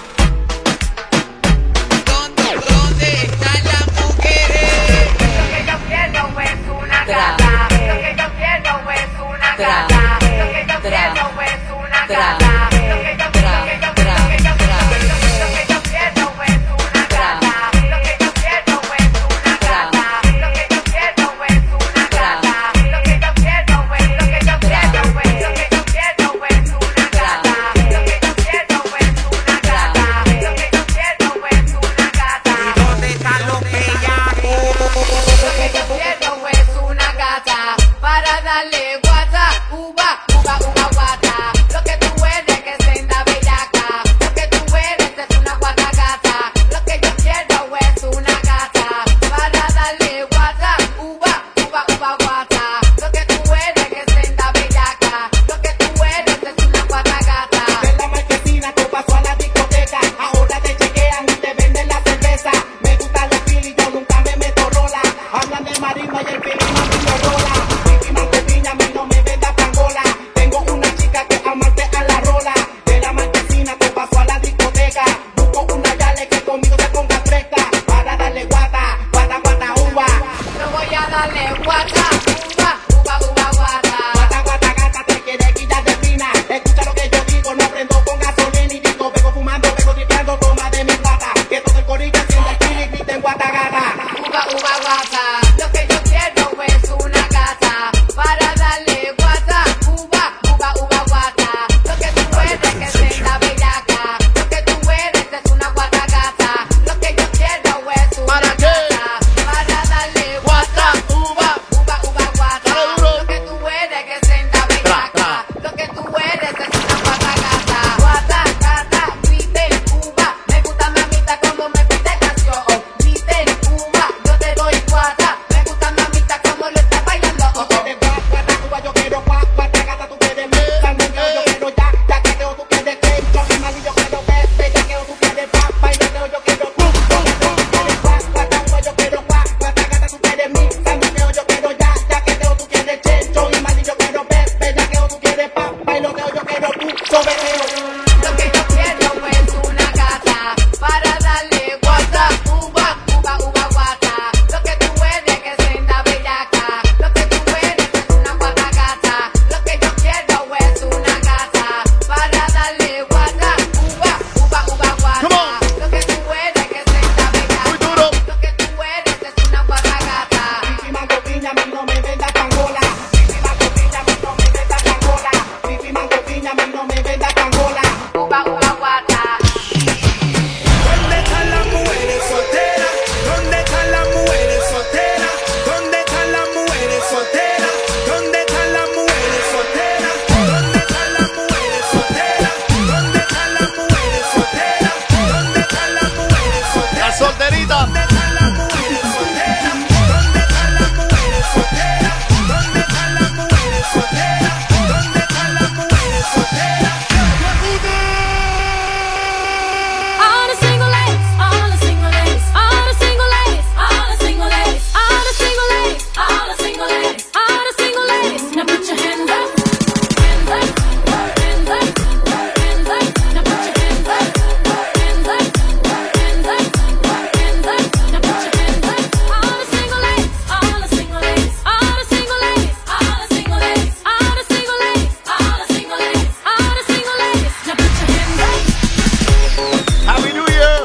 Speaker 6: ¿Dónde, dónde están las mujeres?
Speaker 23: Lo que yo quiero es una gata. Lo que yo quiero es una gata. Lo que yo quiero es una gata. Lo que yo quiero, lo que yo quiero, lo que yo quiero, lo que yo quiero es una gata. Lo que yo quiero es una gata. Lo que yo quiero es una gata. Lo que yo quiero es, lo que yo quiero es, lo que yo quiero es una gata. Lo que yo quiero es una gata. Lo que yo quiero es una gata.
Speaker 6: ¿Y dónde están los bellacos?
Speaker 23: Lo que yo quiero es una gata para darle guata, uva, uva, uva, guata. Lo que tú eres que senda bellaca. Lo que tú eres es una guata gata. Lo que yo quiero es una gata para darle guata, uva, uva, uva, guata. Lo que tú eres que senda bellaca. Lo que tú eres es una guata gata.
Speaker 3: De la marquesina tú paso a la discoteca. Ahora te chequean y te venden la cerveza. Me gusta la fila y yo nunca me meto rola. Hablan de marimba y el fili mami lo rola. Víctima de piña, a mí no me venda pangola. Tengo una chica que amarte a la rola. De la marquesina te paso a la discoteca. Busco una yale que conmigo se ponga fresca. Para darle guata, guata, guata, uva.
Speaker 23: No voy a darle guata, uva, uva, uva, guata.
Speaker 3: Guata, guata, gata, te quiere quitar de fina. Escucha lo que yo digo, no prendo con gasolina y digo, vengo fumando, vengo tripeando, toma de mi plata. Que todo el corillo haciendo el fili, griten
Speaker 6: guasa. Lo que yo quiero es una gata para darle guasa. Uva, uva, uva, guasa. Lo que tú eres que es la bellaca. Lo que tú eres es una guata gata. Lo que yo quiero es una
Speaker 1: ¿Para qué?
Speaker 6: gata para darle guasa. Uva, uva, uva, guasa. Lo que tú eres que es la bellaca. Lo que tú eres es una guata gata. Guata, gata, griten, uva. Me gusta mamita como me pide canción. Griten, uva, yo te doy guata. Me gusta mamita como lo está bailando. Oh, oh.
Speaker 18: Yo quiero guapa, guapa, gata, tú quieres mi sandungueo, yo quiero ya, ya que teo, tú quieres quecho, mi mali, yo quiero bebé, ya que tú quieres papa, y yo teo, yo quiero pum, pum, pum, tú quieres guapa, guapa, yo quiero guapa, guapa, gata, tú quieres mi sandungueo, yo quiero ya, ya que teo, tú quieres checho, mi mali, yo quiero bebé, ya que tú quieres papa, y lo teo, yo quiero pum, sobeteo.
Speaker 6: Lo que yo quiero es una gata para darle guasa, uva, uva, uva, guasa. Lo que tú eres que es senda bellaca. Lo que tú eres es una guata gata. Lo que yo quiero es una gata para darle guasa, uva, uva, uva, guasa. Lo que tú eres que es senda bellaca. Lo que tú eres es una guata gata.
Speaker 18: Pipi, mango, piña, a mí no me vendas tangola. Pipi, mango, piña, a mí no me vendas tangola. Pipi, mango, piña, a mí no me vendas tangola.
Speaker 6: Uva, uva, guasa.
Speaker 18: ¿Dónde están las mujeres solteras? ¿Dónde están las mujeres solteras? ¿Dónde están las mujeres solteras? ¿Dónde están las mujeres solteras? ¿Dónde están las mujeres solteras? ¿Dónde están las mujeres solteras? ¿Dónde están las mujeres solteras?
Speaker 1: La solterita.
Speaker 18: ¿Dónde están las mujeres solteras? ¿Dónde están las mujeres solteras? ¿Dónde están las mujeres solteras? ¿Dónde están las mujeres solteras?
Speaker 4: All the single ladies, all the single ladies, all the single ladies, all the single ladies, all the single ladies, all the single ladies, all the single ladies. Now put your hands up, hands up, hands up, hands up. Now put your hands up, hands up, hands up, hands up. Now put your hands up. All the single ladies, all the single ladies, all the single ladies, all the single ladies, all the single ladies, all the single ladies, all the single ladies. Now put your hands up.
Speaker 1: Happy New Year.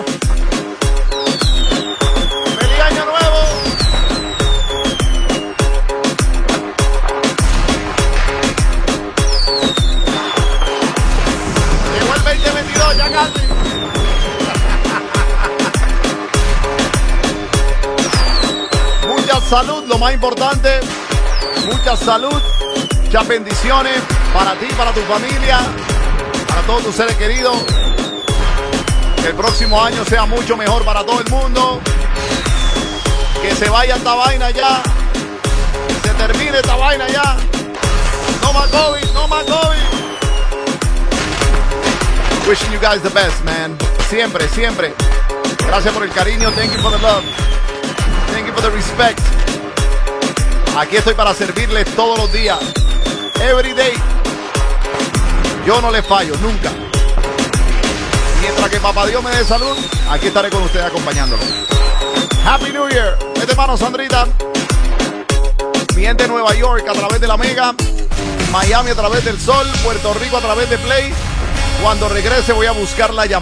Speaker 1: Feliz Año Nuevo. Llegó el veinte veintidós, ya casi. Mucha salud, lo más importante. Mucha salud, muchas bendiciones para ti, para tu familia, para todos tus seres queridos. Que el próximo año sea mucho mejor para todo el mundo. Que se vaya esta vaina ya. Que se termine esta vaina ya. No más COVID, no más COVID. Wishing you guys the best, man. Siempre, siempre. Gracias por el cariño. Thank you for the love. Thank you for the respect. Aquí estoy para servirles todos los días. Every day. Yo no les fallo, nunca. Mientras que papá Dios me dé salud, aquí estaré con ustedes acompañándolo. Happy New Year. Este hermano Sandrita. Mi gente de Nueva York a través de la Mega. Miami a través del Sol. Puerto Rico a través de Play. Cuando regrese voy a buscar la llamada.